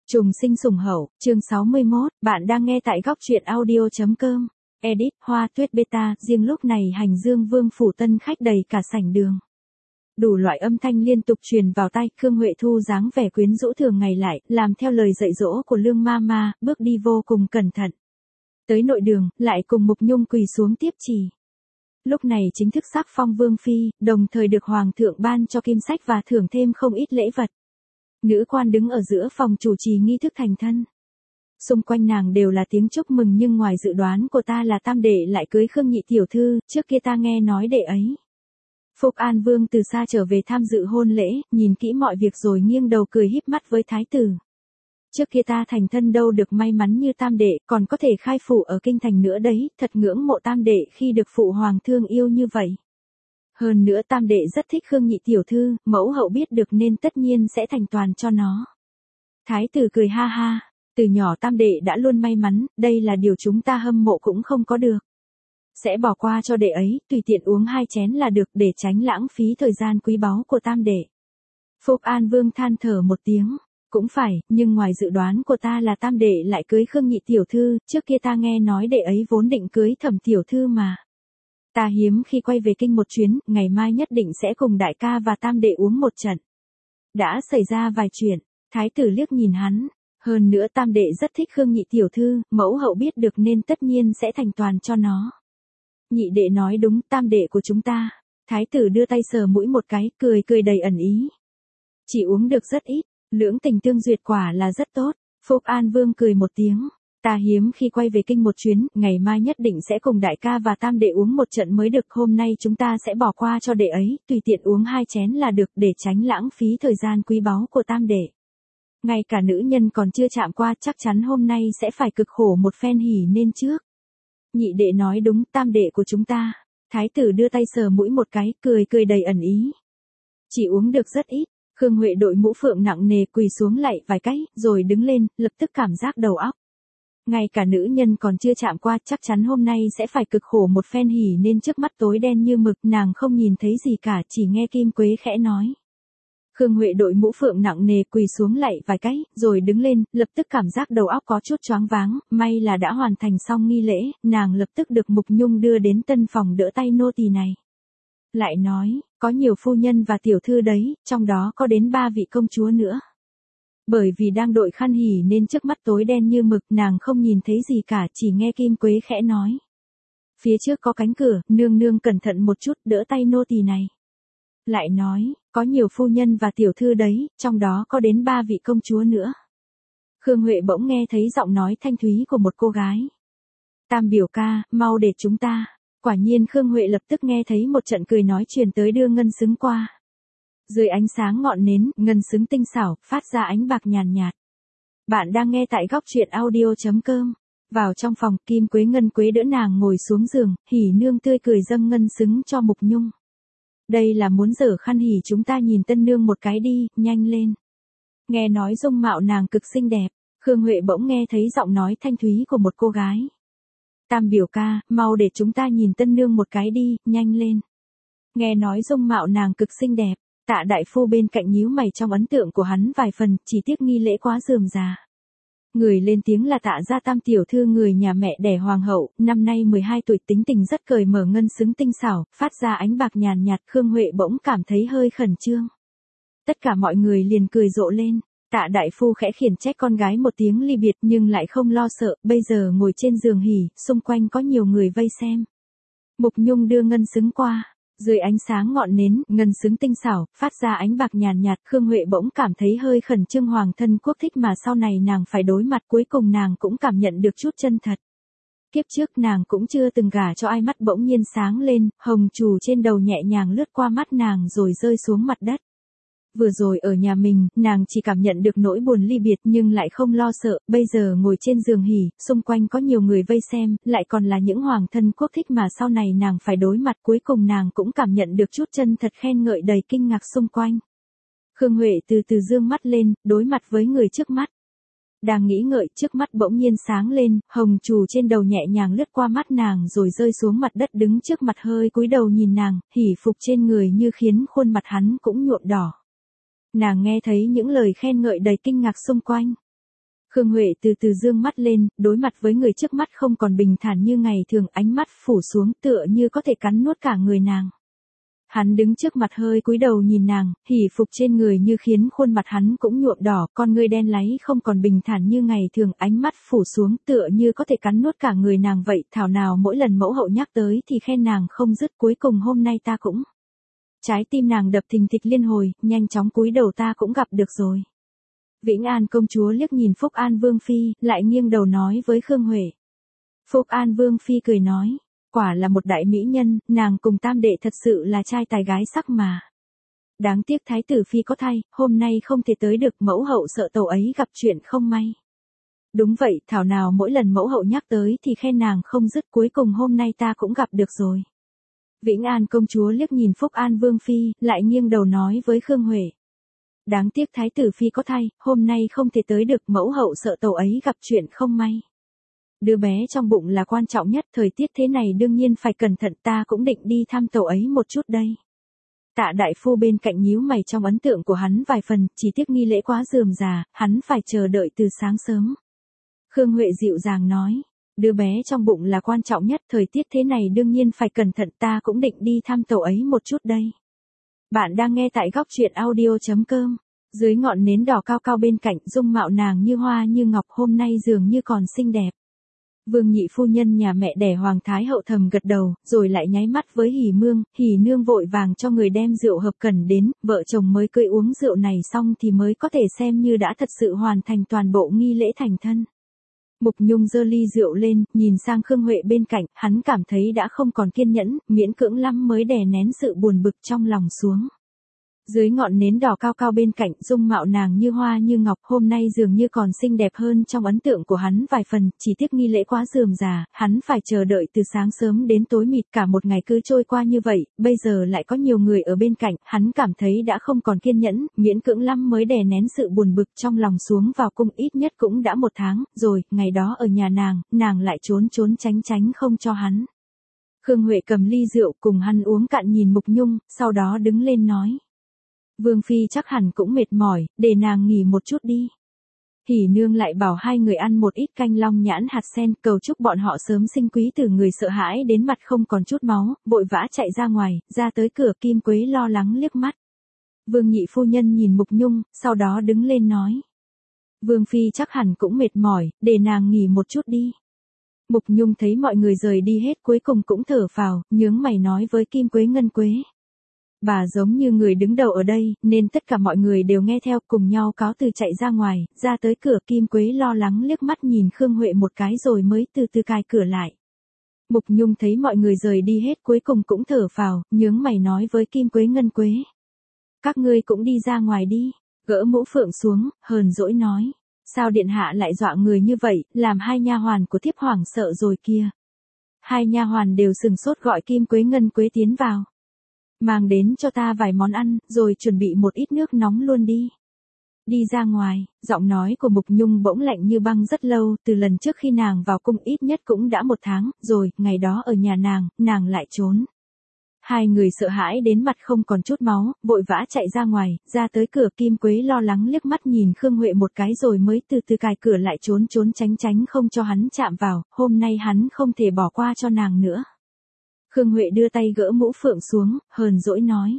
Trùng sinh sủng hậu, chương 61, bạn đang nghe tại góc truyện audio.com. Edit, Hoa Tuyết Beta, riêng lúc này Hành Dương Vương phủ tân khách đầy cả sảnh đường. Đủ loại âm thanh liên tục truyền vào tai, Khương Huệ Thu dáng vẻ quyến rũ thường ngày lại, làm theo lời dạy dỗ của Lương Mama, bước đi vô cùng cẩn thận. Tới nội đường, lại cùng Mục Nhung quỳ xuống tiếp chỉ. Lúc này chính thức sắc phong Vương Phi, đồng thời được Hoàng thượng ban cho kim sách và thưởng thêm không ít lễ vật. Nữ quan đứng ở giữa phòng chủ trì nghi thức thành thân. Xung quanh nàng đều là tiếng chúc mừng, nhưng ngoài dự đoán của ta là tam đệ lại cưới Khương nhị tiểu thư, trước kia ta nghe nói đệ ấy. Phúc An Vương từ xa trở về tham dự hôn lễ, nhìn kỹ mọi việc rồi nghiêng đầu cười híp mắt với thái tử. Trước kia ta thành thân đâu được may mắn như tam đệ, còn có thể khai phủ ở kinh thành nữa đấy, thật ngưỡng mộ tam đệ khi được phụ hoàng thương yêu như vậy. Hơn nữa tam đệ rất thích Khương nhị tiểu thư, mẫu hậu biết được nên tất nhiên sẽ thành toàn cho nó. Thái tử cười ha ha, từ nhỏ tam đệ đã luôn may mắn, đây là điều chúng ta hâm mộ cũng không có được. Sẽ bỏ qua cho đệ ấy, tùy tiện uống 2 chén là được để tránh lãng phí thời gian quý báu của tam đệ. Phúc An Vương than thở một tiếng, cũng phải, nhưng ngoài dự đoán của ta là tam đệ lại cưới Khương nhị tiểu thư, trước kia ta nghe nói đệ ấy vốn định cưới Thẩm tiểu thư mà. Ta hiếm khi quay về kinh một chuyến, ngày mai nhất định sẽ cùng đại ca và tam đệ uống một trận. Đã xảy ra vài chuyện, thái tử liếc nhìn hắn, hơn nữa tam đệ rất thích Khương nhị tiểu thư, mẫu hậu biết được nên tất nhiên sẽ thành toàn cho nó. Nhị đệ nói đúng, tam đệ của chúng ta. Thái tử đưa tay sờ mũi một cái, cười đầy ẩn ý. Chỉ uống được rất ít, lưỡng tình tương duyệt quả là rất tốt. Phúc An Vương cười một tiếng. Ta hiếm khi quay về kinh một chuyến, ngày mai nhất định sẽ cùng đại ca và tam đệ uống một trận mới được, hôm nay chúng ta sẽ bỏ qua cho đệ ấy, tùy tiện uống 2 chén là được để tránh lãng phí thời gian quý báu của tam đệ. Ngay cả nữ nhân còn chưa chạm qua chắc chắn hôm nay sẽ phải cực khổ một phen hỉ nên trước. Nhị đệ nói đúng, tam đệ của chúng ta. Thái tử đưa tay sờ mũi một cái, cười đầy ẩn ý. Chỉ uống được rất ít. Khương Huệ đội mũ phượng nặng nề quỳ xuống lạy vài cái, rồi đứng lên, lập tức cảm giác đầu óc. Ngay cả nữ nhân còn chưa chạm qua chắc chắn hôm nay sẽ phải cực khổ một phen hỉ nên trước mắt tối đen như mực, nàng không nhìn thấy gì cả, chỉ nghe Kim Quế khẽ nói. Khương Huệ đội mũ phượng nặng nề quỳ xuống lạy vài cái, rồi đứng lên, lập tức cảm giác đầu óc có chút choáng váng, may là đã hoàn thành xong nghi lễ, nàng lập tức được Mục Nhung đưa đến tân phòng đỡ tay nô tỳ này. Lại nói, có nhiều phu nhân và tiểu thư đấy, trong đó có đến 3 vị công chúa nữa. Bởi vì đang đội khăn hỉ nên trước mắt tối đen như mực, nàng không nhìn thấy gì cả, chỉ nghe Kim Quế khẽ nói. Phía trước có cánh cửa, nương nương cẩn thận một chút, đỡ tay nô tỳ này. Lại nói, có nhiều phu nhân và tiểu thư đấy, trong đó có đến 3 vị công chúa nữa. Khương Huệ bỗng nghe thấy giọng nói thanh thúy của một cô gái. Tam biểu ca, mau để chúng ta. Quả nhiên Khương Huệ lập tức nghe thấy một trận cười nói truyền tới, đưa ngân xứng qua. Dưới ánh sáng ngọn nến, ngân xứng tinh xảo, phát ra ánh bạc nhàn nhạt. Bạn đang nghe tại góc truyện audio.com. Vào trong phòng, Kim Quế Ngân Quế đỡ nàng ngồi xuống giường, hỉ nương tươi cười dâng ngân xứng cho Mục Nhung. Đây là muốn dở khăn hỉ, chúng ta nhìn tân nương một cái đi, nhanh lên. Nghe nói dung mạo nàng cực xinh đẹp, Khương Huệ bỗng nghe thấy giọng nói thanh thúy của một cô gái. Tam biểu ca, mau để chúng ta nhìn tân nương một cái đi, nhanh lên. Nghe nói dung mạo nàng cực xinh đẹp, Tạ đại phu bên cạnh nhíu mày, trong ấn tượng của hắn vài phần, chỉ tiếc nghi lễ quá rườm rà. Người lên tiếng là Tạ gia tam tiểu thư, người nhà mẹ đẻ hoàng hậu, năm nay 12 tuổi, tính tình rất cởi mở, ngân xứng tinh xảo, phát ra ánh bạc nhàn nhạt. Khương Huệ bỗng cảm thấy hơi khẩn trương. Tất cả mọi người liền cười rộ lên. Tạ đại phu khẽ khiển trách con gái một tiếng ly biệt, nhưng lại không lo sợ, bây giờ ngồi trên giường hỉ, xung quanh có nhiều người vây xem. Mục Nhung đưa ngân xứng qua. Dưới ánh sáng ngọn nến, ngân xứng tinh xảo, phát ra ánh bạc nhàn nhạt. Khương Huệ bỗng cảm thấy hơi khẩn trương, hoàng thân quốc thích mà sau này nàng phải đối mặt, cuối cùng nàng cũng cảm nhận được chút chân thật. Kiếp trước nàng cũng chưa từng gả cho ai, mắt bỗng nhiên sáng lên, hồng trù trên đầu nhẹ nhàng lướt qua mắt nàng rồi rơi xuống mặt đất. Vừa rồi ở nhà mình, nàng chỉ cảm nhận được nỗi buồn ly biệt nhưng lại không lo sợ, bây giờ ngồi trên giường hỉ, xung quanh có nhiều người vây xem, lại còn là những hoàng thân quốc thích mà sau này nàng phải đối mặt, cuối cùng nàng cũng cảm nhận được chút chân thật khen ngợi đầy kinh ngạc xung quanh. Khương Huệ từ từ dương mắt lên, đối mặt với người trước mắt. Đang nghĩ ngợi, trước mắt bỗng nhiên sáng lên, hồng trù trên đầu nhẹ nhàng lướt qua mắt nàng rồi rơi xuống mặt đất, đứng trước mặt hơi cúi đầu nhìn nàng, hỉ phục trên người như khiến khuôn mặt hắn cũng nhuộm đỏ. Nàng nghe thấy những lời khen ngợi đầy kinh ngạc xung quanh. Khương Huệ từ từ dương mắt lên, đối mặt với người trước mắt không còn bình thản như ngày thường, ánh mắt phủ xuống tựa như có thể cắn nuốt cả người nàng. Hắn đứng trước mặt hơi cúi đầu nhìn nàng, hỉ phục trên người như khiến khuôn mặt hắn cũng nhuộm đỏ, con ngươi đen láy không còn bình thản như ngày thường, ánh mắt phủ xuống tựa như có thể cắn nuốt cả người nàng vậy, thảo nào mỗi lần mẫu hậu nhắc tới thì khen nàng không dứt, cuối cùng hôm nay ta cũng. Trái tim nàng đập thình thịch liên hồi, nhanh chóng cúi đầu, ta cũng gặp được rồi. Vĩnh An công chúa liếc nhìn Phúc An Vương Phi, lại nghiêng đầu nói với Khương Huệ. Phúc An Vương Phi cười nói, quả là một đại mỹ nhân, nàng cùng tam đệ thật sự là trai tài gái sắc mà. Đáng tiếc Thái tử Phi có thai, hôm nay không thể tới được, mẫu hậu sợ tàu ấy gặp chuyện không may. Đúng vậy, thảo nào mỗi lần mẫu hậu nhắc tới thì khen nàng không dứt, cuối cùng hôm nay ta cũng gặp được rồi. Vĩnh An công chúa liếc nhìn Phúc An Vương Phi, lại nghiêng đầu nói với Khương Huệ. Đáng tiếc Thái tử Phi có thai, hôm nay không thể tới được, mẫu hậu sợ tàu ấy gặp chuyện không may. Đứa bé trong bụng là quan trọng nhất, thời tiết thế này đương nhiên phải cẩn thận, ta cũng định đi thăm tàu ấy một chút đây. Tạ đại phu bên cạnh nhíu mày, trong ấn tượng của hắn vài phần, chỉ tiếc nghi lễ quá rườm rà, hắn phải chờ đợi từ sáng sớm. Khương Huệ dịu dàng nói, đứa bé trong bụng là quan trọng nhất, thời tiết thế này đương nhiên phải cẩn thận, ta cũng định đi thăm tàu ấy một chút đây. Bạn đang nghe tại góc truyện audio.com. Dưới ngọn nến đỏ cao cao bên cạnh, dung mạo nàng như hoa như ngọc, hôm nay dường như còn xinh đẹp. Vương nhị phu nhân nhà mẹ đẻ Hoàng Thái hậu thầm gật đầu, rồi lại nháy mắt với Hỉ Nương vội vàng cho người đem rượu hợp cần đến, vợ chồng mới cưới uống rượu này xong thì mới có thể xem như đã thật sự hoàn thành toàn bộ nghi lễ thành thân. Mục Nhung giơ ly rượu lên, nhìn sang Khương Huệ bên cạnh, hắn cảm thấy đã không còn kiên nhẫn, miễn cưỡng lắm mới đè nén sự buồn bực trong lòng xuống. Dưới ngọn nến đỏ cao cao bên cạnh, dung mạo nàng như hoa như ngọc, hôm nay dường như còn xinh đẹp hơn trong ấn tượng của hắn vài phần, chỉ tiếc nghi lễ quá rườm rà, hắn phải chờ đợi từ sáng sớm đến tối mịt, cả một ngày cứ trôi qua như vậy, bây giờ lại có nhiều người ở bên cạnh, hắn cảm thấy đã không còn kiên nhẫn, miễn cưỡng lắm mới đè nén sự buồn bực trong lòng xuống. Vào cung ít nhất cũng đã 1 tháng, rồi, ngày đó ở nhà nàng lại trốn tránh không cho hắn. Khương Huệ cầm ly rượu cùng hắn uống cạn, nhìn Mục Nhung, sau đó đứng lên nói. Vương Phi chắc hẳn cũng mệt mỏi, để nàng nghỉ một chút đi. Hỉ Nương lại bảo hai người ăn một ít canh long nhãn hạt sen, cầu chúc bọn họ sớm sinh quý tử. Người sợ hãi đến mặt không còn chút máu, vội vã chạy ra ngoài, ra tới cửa. Kim Quế lo lắng liếc mắt. Vương nhị phu nhân nhìn Mục Nhung, sau đó đứng lên nói. Vương Phi chắc hẳn cũng mệt mỏi, để nàng nghỉ một chút đi. Mục Nhung thấy mọi người rời đi hết, cuối cùng cũng thở phào, nhướng mày nói với Kim Quế, Ngân Quế. Bà giống như người đứng đầu ở đây, nên tất cả mọi người đều nghe theo, cùng nhau cáo từ chạy ra ngoài, ra tới cửa. Kim Quế lo lắng liếc mắt nhìn Khương Huệ một cái rồi mới từ từ cài cửa lại. Mục Nhung thấy mọi người rời đi hết, cuối cùng cũng thở phào, nhướng mày nói với Kim Quế, Ngân Quế. Các ngươi cũng đi ra ngoài đi, gỡ mũ phượng xuống, hờn dỗi nói. Sao điện hạ lại dọa người như vậy, làm hai nha hoàn của thiếp hoảng sợ rồi kia. Hai nha hoàn đều sừng sốt gọi Kim Quế, Ngân Quế tiến vào. Mang đến cho ta vài món ăn, rồi chuẩn bị một ít nước nóng luôn đi. Đi ra ngoài, giọng nói của Mục Nhung bỗng lạnh như băng. Rất lâu, từ lần trước khi nàng vào cung ít nhất cũng đã 1 tháng, rồi, ngày đó ở nhà nàng lại trốn. Hai người sợ hãi đến mặt không còn chút máu, vội vã chạy ra ngoài, ra tới cửa. Kim Quế lo lắng liếc mắt nhìn Khương Huệ một cái rồi mới từ từ cài cửa lại, trốn tránh không cho hắn chạm vào, hôm nay hắn không thể bỏ qua cho nàng nữa. Khương Huệ đưa tay gỡ mũ phượng xuống, hờn dỗi nói.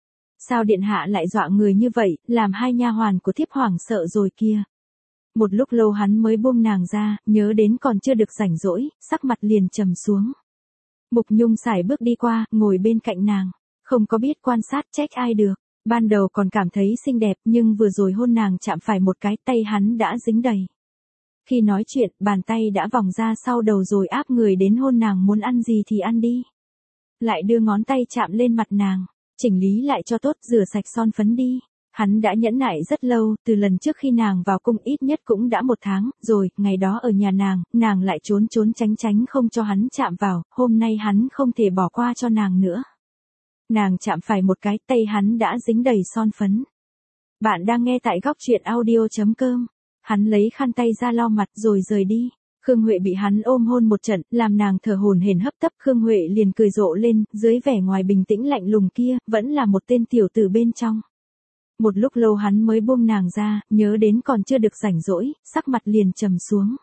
Sao điện hạ lại dọa người như vậy, làm hai nha hoàn của thiếp hoảng sợ rồi kia. Một lúc lâu hắn mới buông nàng ra, nhớ đến còn chưa được rảnh rỗi, sắc mặt liền trầm xuống. Mục Nhung sải bước đi qua, ngồi bên cạnh nàng, không có biết quan sát trách ai được. Ban đầu còn cảm thấy xinh đẹp, nhưng vừa rồi hôn nàng chạm phải một cái, tay hắn đã dính đầy. Khi nói chuyện, bàn tay đã vòng ra sau đầu rồi áp người đến hôn nàng, muốn ăn gì thì ăn đi. Lại đưa ngón tay chạm lên mặt nàng, chỉnh lý lại cho tốt, rửa sạch son phấn đi. Hắn đã nhẫn nại rất lâu, từ lần trước khi nàng vào cung ít nhất cũng đã 1 tháng, rồi, ngày đó ở nhà nàng lại trốn tránh không cho hắn chạm vào, hôm nay hắn không thể bỏ qua cho nàng nữa. Nàng chạm phải một cái, tay hắn đã dính đầy son phấn. Bạn đang nghe tại góc truyện audio.com. Hắn lấy khăn tay ra lau mặt rồi rời đi. Khương Huệ bị hắn ôm hôn một trận, làm nàng thở hổn hển hấp tấp. Khương Huệ liền cười rộ lên, dưới vẻ ngoài bình tĩnh lạnh lùng kia, vẫn là một tên tiểu tử bên trong. Một lúc lâu hắn mới buông nàng ra, nhớ đến còn chưa được rảnh rỗi, sắc mặt liền trầm xuống.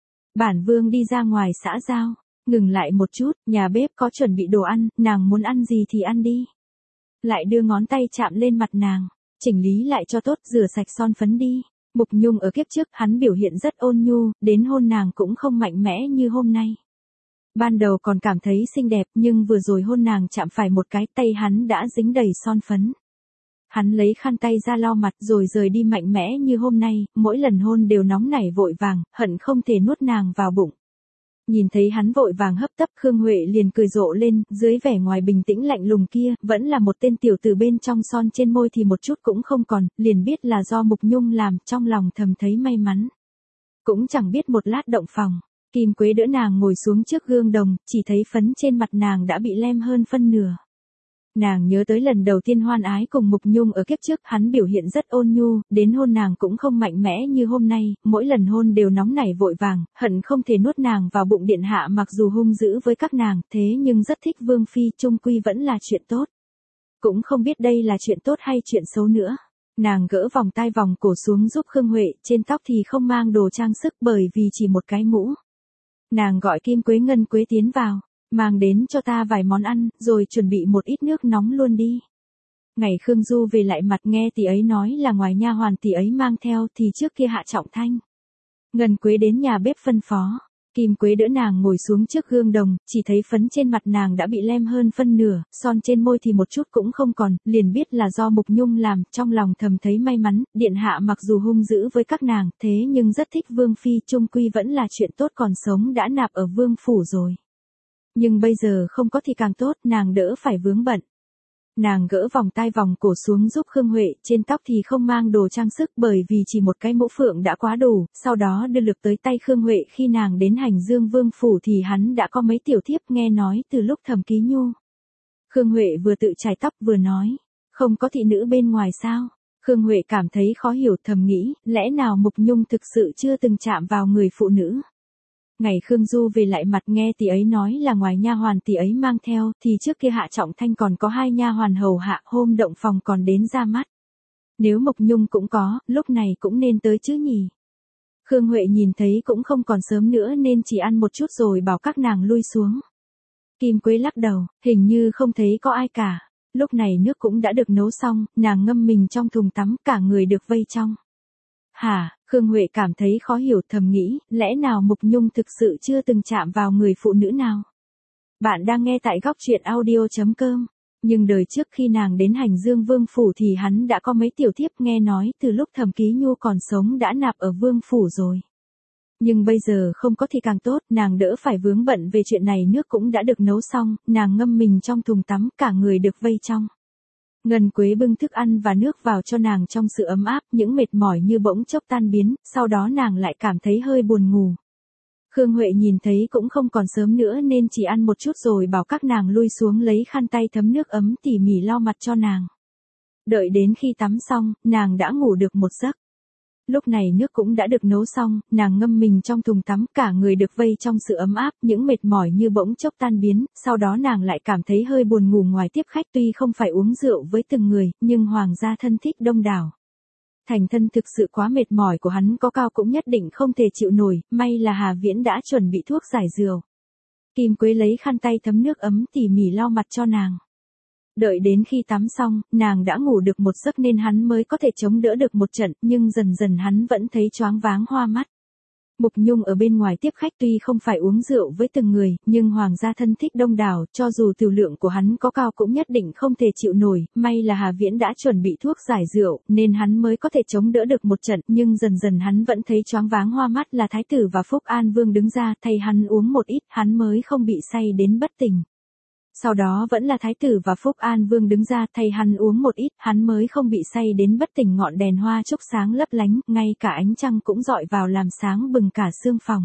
Bản vương đi ra ngoài xã giao, ngừng lại một chút, nhà bếp có chuẩn bị đồ ăn, nàng muốn ăn gì thì ăn đi. Lại đưa ngón tay chạm lên mặt nàng, chỉnh lý lại cho tốt, rửa sạch son phấn đi. Mục Nhung ở kiếp trước hắn biểu hiện rất ôn nhu, đến hôn nàng cũng không mạnh mẽ như hôm nay. Ban đầu còn cảm thấy xinh đẹp nhưng vừa rồi hôn nàng chạm phải một cái tay hắn đã dính đầy son phấn. Hắn lấy khăn tay ra lau mặt rồi rời đi mạnh mẽ như hôm nay, mỗi lần hôn đều nóng nảy vội vàng, hận không thể nuốt nàng vào bụng. Nhìn thấy hắn vội vàng hấp tấp, Khương Huệ liền cười rộ lên, dưới vẻ ngoài bình tĩnh lạnh lùng kia, vẫn là một tên tiểu tử, bên trong son trên môi thì một chút cũng không còn, liền biết là do Mục Nhung làm, trong lòng thầm thấy may mắn. Cũng chẳng biết một lát động phòng, Kim Quế đỡ nàng ngồi xuống trước gương đồng, chỉ thấy phấn trên mặt nàng đã bị lem hơn phân nửa. Nàng nhớ tới lần đầu tiên hoan ái cùng Mục Nhung ở kiếp trước, hắn biểu hiện rất ôn nhu, đến hôn nàng cũng không mạnh mẽ như hôm nay, mỗi lần hôn đều nóng nảy vội vàng, hận không thể nuốt nàng vào bụng. Điện hạ mặc dù hung dữ với các nàng, thế nhưng rất thích vương phi, chung quy vẫn là chuyện tốt. Cũng không biết đây là chuyện tốt hay chuyện xấu nữa. Nàng gỡ vòng tai vòng cổ xuống giúp Khương Huệ, trên tóc thì không mang đồ trang sức bởi vì chỉ một cái mũ. Nàng gọi Kim Quế Ngân Quế tiến vào. Mang đến cho ta vài món ăn, rồi chuẩn bị một ít nước nóng luôn đi. Ngày Khương Du về lại mặt, nghe tỷ ấy nói là ngoài nha hoàn tỷ ấy mang theo thì trước kia Hạ Trọng Thanh. Ngân Quế đến nhà bếp phân phó. Kim Quế đỡ nàng ngồi xuống trước gương đồng, chỉ thấy phấn trên mặt nàng đã bị lem hơn phân nửa, son trên môi thì một chút cũng không còn, liền biết là do Mục Nhung làm, trong lòng thầm thấy may mắn. Điện hạ mặc dù hung dữ với các nàng, thế nhưng rất thích vương phi, chung quy vẫn là chuyện tốt, còn sống đã nạp ở vương phủ rồi. Nhưng bây giờ không có thì càng tốt, nàng đỡ phải vướng bận. Nàng gỡ vòng tai vòng cổ xuống giúp Khương Huệ, trên tóc thì không mang đồ trang sức bởi vì chỉ một cái mũ phượng đã quá đủ, sau đó đưa lược tới tay Khương Huệ. Khi nàng đến Hành Dương Vương phủ thì hắn đã có mấy tiểu thiếp nghe nói từ lúc Thẩm Ký Nhu. Khương Huệ vừa tự chải tóc vừa nói, không có thị nữ bên ngoài sao? Khương Huệ cảm thấy khó hiểu, thầm nghĩ, lẽ nào Mục Nhung thực sự chưa từng chạm vào người phụ nữ? Ngày Khương Du về lại mặt, nghe tỷ ấy nói là ngoài nha hoàn tỷ ấy mang theo, thì trước kia Hạ Trọng Thanh còn có 2 nha hoàn hầu hạ, hôm động phòng còn đến ra mắt. Nếu Mục Nhung cũng có, lúc này cũng nên tới chứ nhỉ. Khương Huệ nhìn thấy cũng không còn sớm nữa nên chỉ ăn một chút rồi bảo các nàng lui xuống. Kim Quế lắc đầu, hình như không thấy có ai cả. Lúc này nước cũng đã được nấu xong, nàng ngâm mình trong thùng tắm, cả người được vây trong. Hả? Khương Huệ cảm thấy khó hiểu, thầm nghĩ, lẽ nào Mục Nhung thực sự chưa từng chạm vào người phụ nữ nào? Bạn đang nghe tại góc truyện audio.com. Nhưng đời trước khi nàng đến Hành Dương Vương phủ thì hắn đã có mấy tiểu thiếp, nghe nói từ lúc Thẩm Ký Nhu còn sống đã nạp ở Vương phủ rồi. Nhưng bây giờ không có thì càng tốt, nàng đỡ phải vướng bận về chuyện này. Nước cũng đã được nấu xong, nàng ngâm mình trong thùng tắm, cả người được vây trong. Ngân Quế bưng thức ăn và nước vào cho nàng, trong sự ấm áp, những mệt mỏi như bỗng chốc tan biến, sau đó nàng lại cảm thấy hơi buồn ngủ. Khương Huệ nhìn thấy cũng không còn sớm nữa nên chỉ ăn một chút rồi bảo các nàng lui xuống lấy khăn tay thấm nước ấm tỉ mỉ lau mặt cho nàng. Đợi đến khi tắm xong, nàng đã ngủ được một giấc. Lúc này nước cũng đã được nấu xong, nàng ngâm mình trong thùng tắm, cả người được vây trong sự ấm áp, những mệt mỏi như bỗng chốc tan biến, sau đó nàng lại cảm thấy hơi buồn ngủ. Ngoài tiếp khách tuy không phải uống rượu với từng người, nhưng hoàng gia thân thích đông đảo. Thành thân thực sự quá mệt mỏi của hắn có cao cũng nhất định không thể chịu nổi, may là Hà Viễn đã chuẩn bị thuốc giải rượu. Kim Quế lấy khăn tay thấm nước ấm tỉ mỉ lau mặt cho nàng. Đợi đến khi tắm xong, nàng đã ngủ được một giấc nên hắn mới có thể chống đỡ được một trận, nhưng dần dần hắn vẫn thấy choáng váng hoa mắt. Mục Nhung ở bên ngoài tiếp khách tuy không phải uống rượu với từng người, nhưng hoàng gia thân thích đông đảo, cho dù tiểu lượng của hắn có cao cũng nhất định không thể chịu nổi, may là Hà Viễn đã chuẩn bị thuốc giải rượu, nên hắn mới có thể chống đỡ được một trận, nhưng dần dần hắn vẫn thấy choáng váng hoa mắt. Là Thái tử và Phúc An Vương đứng ra thay hắn uống một ít, hắn mới không bị say đến bất tỉnh. Sau đó vẫn là Thái tử và Phúc An Vương đứng ra thay hắn uống một ít, hắn mới không bị say đến bất tỉnh. Ngọn đèn hoa trúc sáng lấp lánh, ngay cả ánh trăng cũng dọi vào làm sáng bừng cả sương phòng.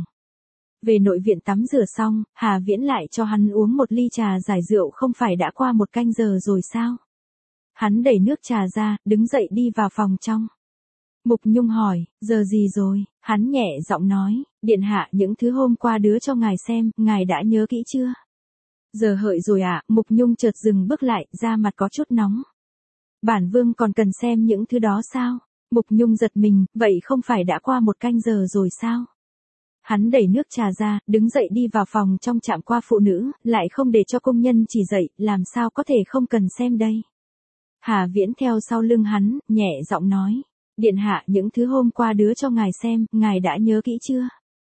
Về nội viện tắm rửa xong, Hà Viễn lại cho hắn uống một ly trà giải rượu. Không phải đã qua 1 canh giờ rồi sao? Hắn đẩy nước trà ra, đứng dậy đi vào phòng trong. Mục Nhung hỏi, giờ gì rồi? Hắn nhẹ giọng nói, điện hạ, những thứ hôm qua đứa cho ngài xem, ngài đã nhớ kỹ chưa? Giờ hợi rồi ạ. Mục Nhung chợt dừng bước lại, da mặt có chút nóng. Bản vương còn cần xem những thứ đó sao? Mục Nhung giật mình, vậy không phải đã qua 1 canh giờ rồi sao? Hắn đẩy nước trà ra, đứng dậy đi vào phòng trong trạm qua phụ nữ, lại không để cho công nhân chỉ dậy, làm sao có thể không cần xem đây. Hà Viễn theo sau lưng hắn, nhẹ giọng nói. Điện hạ, những thứ hôm qua đứa cho ngài xem, ngài đã nhớ kỹ chưa?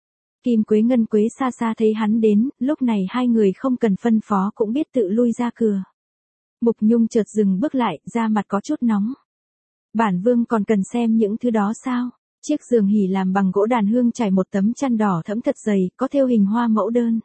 Kim Quế Ngân Quế xa xa thấy hắn đến, lúc này hai người không cần phân phó cũng biết tự lui ra cửa. Mục Nhung chợt dừng bước lại, da mặt có chút nóng. Bản vương còn cần xem những thứ đó sao? Chiếc giường hỉ làm bằng gỗ đàn hương trải một tấm chăn đỏ thẫm thật dày, có thêu hình hoa mẫu đơn.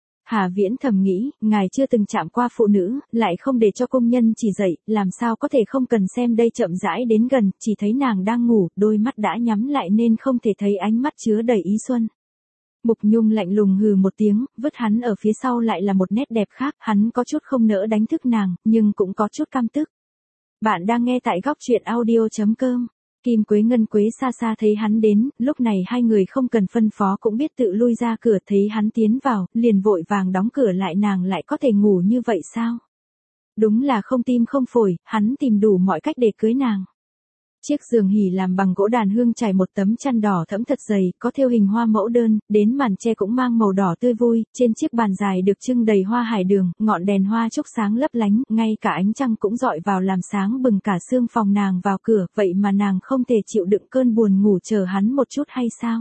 Hà Viễn thầm nghĩ, ngài chưa từng chạm qua phụ nữ, lại không để cho công nhân chỉ dậy, làm sao có thể không cần xem đây. Chậm rãi đến gần, chỉ thấy nàng đang ngủ, đôi mắt đã nhắm lại nên không thể thấy ánh mắt chứa đầy ý xuân. Mục Nhung lạnh lùng hừ một tiếng, vứt hắn ở phía sau lại là một nét đẹp khác, hắn có chút không nỡ đánh thức nàng, nhưng cũng có chút căm tức. Bạn đang nghe tại góc truyện audio.com. Kim Quế Ngân Quế xa xa thấy hắn đến, lúc này hai người không cần phân phó cũng biết tự lui ra cửa, thấy hắn tiến vào, liền vội vàng đóng cửa lại. Nàng lại có thể ngủ như vậy sao? Đúng là không tim không phổi, hắn tìm đủ mọi cách để cưới nàng. Chiếc giường hỉ làm bằng gỗ đàn hương trải một tấm chăn đỏ thẫm thật dày, có thêu hình hoa mẫu đơn, đến màn che cũng mang màu đỏ tươi vui, trên chiếc bàn dài được trưng đầy hoa hải đường, ngọn đèn hoa trúc sáng lấp lánh, ngay cả ánh trăng cũng dọi vào làm sáng bừng cả sương phòng. Nàng vào cửa, vậy mà nàng không thể chịu đựng cơn buồn ngủ chờ hắn một chút hay sao?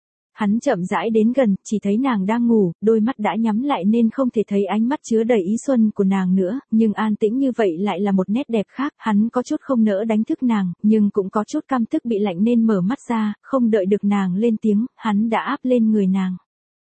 Hắn chậm rãi đến gần, chỉ thấy nàng đang ngủ, đôi mắt đã nhắm lại nên không thể thấy ánh mắt chứa đầy ý xuân của nàng nữa, nhưng an tĩnh như vậy lại là một nét đẹp khác. Hắn có chút không nỡ đánh thức nàng, nhưng cũng có chút căm tức bị lạnh nên mở mắt ra, không đợi được nàng lên tiếng, hắn đã áp lên người nàng.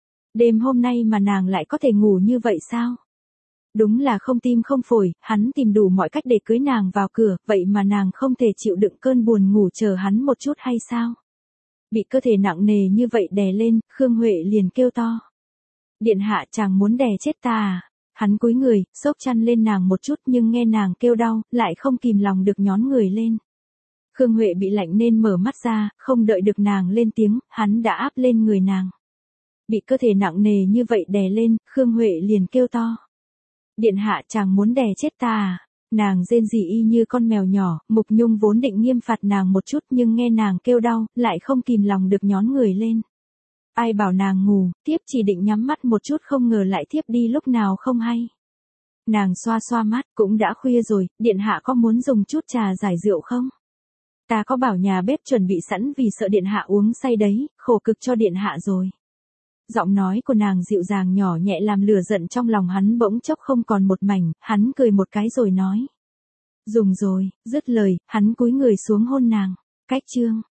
Đêm hôm nay mà nàng lại có thể ngủ như vậy sao? Đúng là không tim không phổi, hắn tìm đủ mọi cách để cưới nàng vào cửa, vậy mà nàng không thể chịu đựng cơn buồn ngủ chờ hắn một chút hay sao? Bị cơ thể nặng nề như vậy đè lên, Khương Huệ liền kêu to. Điện hạ, chàng muốn đè chết ta à? Hắn cúi người, xốc chăn lên nàng một chút nhưng nghe nàng kêu đau, lại không kìm lòng được nhón người lên. Khương Huệ bị lạnh nên mở mắt ra, không đợi được nàng lên tiếng, hắn đã áp lên người nàng. Bị cơ thể nặng nề như vậy đè lên, Khương Huệ liền kêu to. Điện hạ, chàng muốn đè chết ta à? Nàng rên rỉ y như con mèo nhỏ, Mục Nhung vốn định nghiêm phạt nàng một chút nhưng nghe nàng kêu đau, lại không kìm lòng được nhón người lên. Ai bảo nàng ngủ, tiếp chỉ định nhắm mắt một chút không ngờ lại thiếp đi lúc nào không hay. Nàng xoa xoa mắt, cũng đã khuya rồi, điện hạ có muốn dùng chút trà giải rượu không? Ta có bảo nhà bếp chuẩn bị sẵn vì sợ điện hạ uống say đấy, khổ cực cho điện hạ rồi. Giọng nói của nàng dịu dàng nhỏ nhẹ làm lửa giận trong lòng hắn bỗng chốc không còn một mảnh, hắn cười một cái rồi nói. Dùng rồi, dứt lời, hắn cúi người xuống hôn nàng. Cách chương